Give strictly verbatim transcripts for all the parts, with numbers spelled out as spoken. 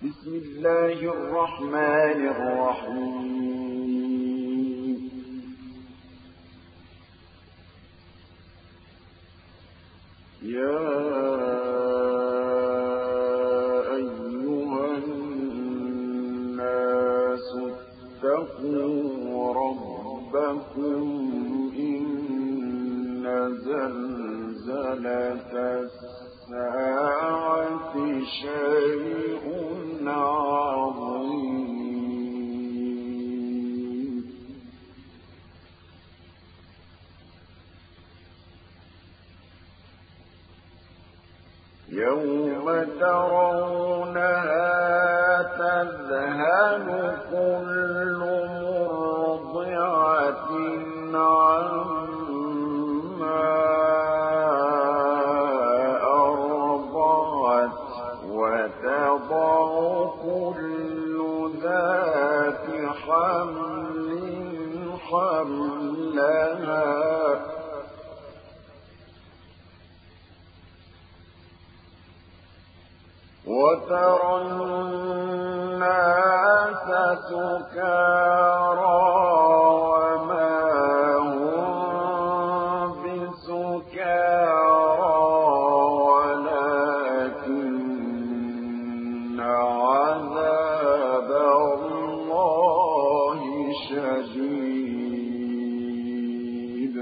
بسم الله الرحمن الرحيم. يا أيها الناس اتقوا ربكم إن زلزلة الساعة شيء عظيم. يوم ترونها تذهل كل مرضعة عما أرضعت وتضع كل ذات حمل حملها وترى الناس سكارى وما هم بسكارى ولكن عذاب الله شديد.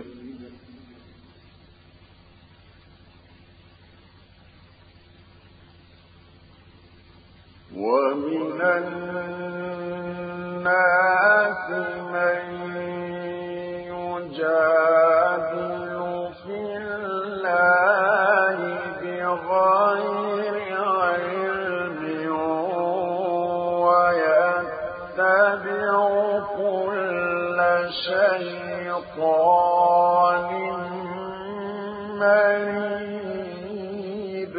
ومن الناس من يجادل في الله بغير علم ويتبع كل شيطان مريد.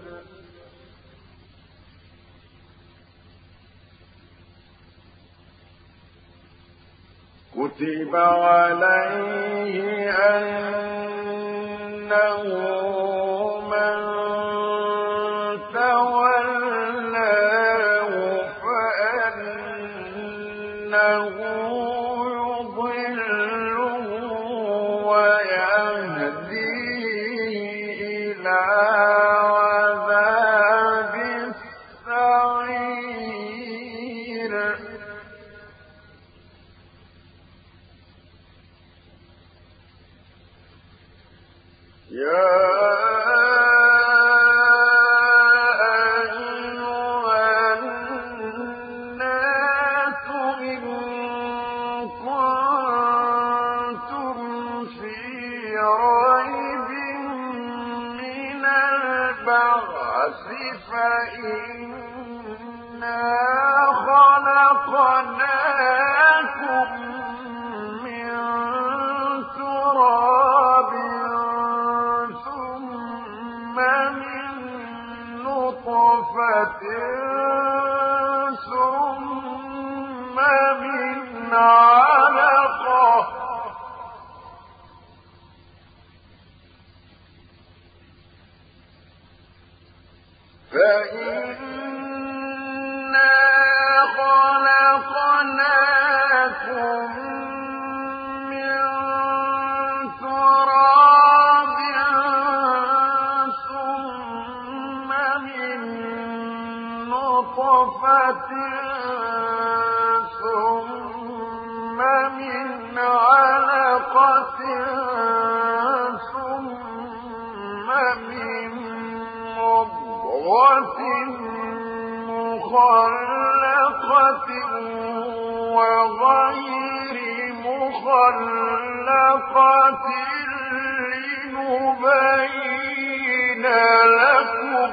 كتب عليه أنه من تولاه فأنه يضله ويهديه إلى عذاب السعير. يا أيها الناس إن كنتم في ريب من البعث فإنا خلقناكم من تراب نطفة ثم من علقة فإنا خلقناكم من تراب ثم من نطفة ثم من علقة ثم من مضغة مخلقة وغير مخلقة لنبين لكم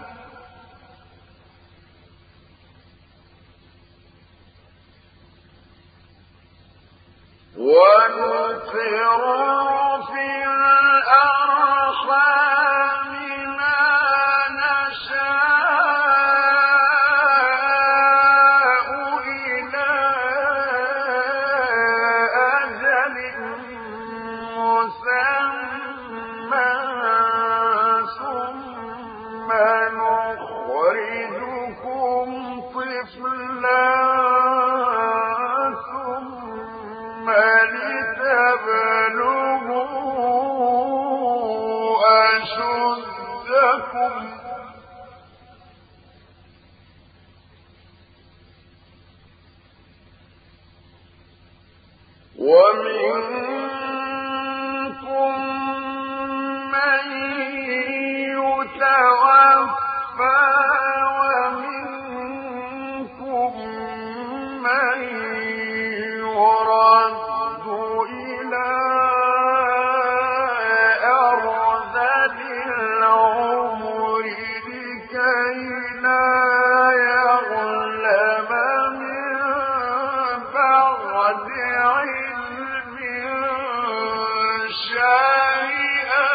ونقر في الأرحام ما نشاء إلى أجل مسمى ثم نخرجكم ومنكم من يتوفى ومنكم من يرد إلى أرذل العمر لكي لا يعلم من بعد علم شيئا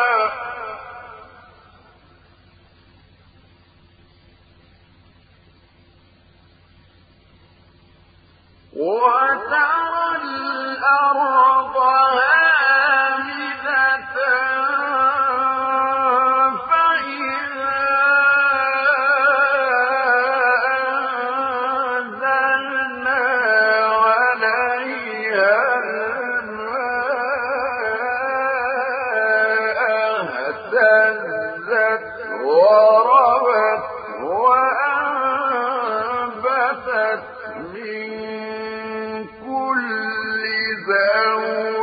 وترى الأرض هامدة فإذا أنزلنا عليها الماء اهتزت وربت وأنبتت من كل زوج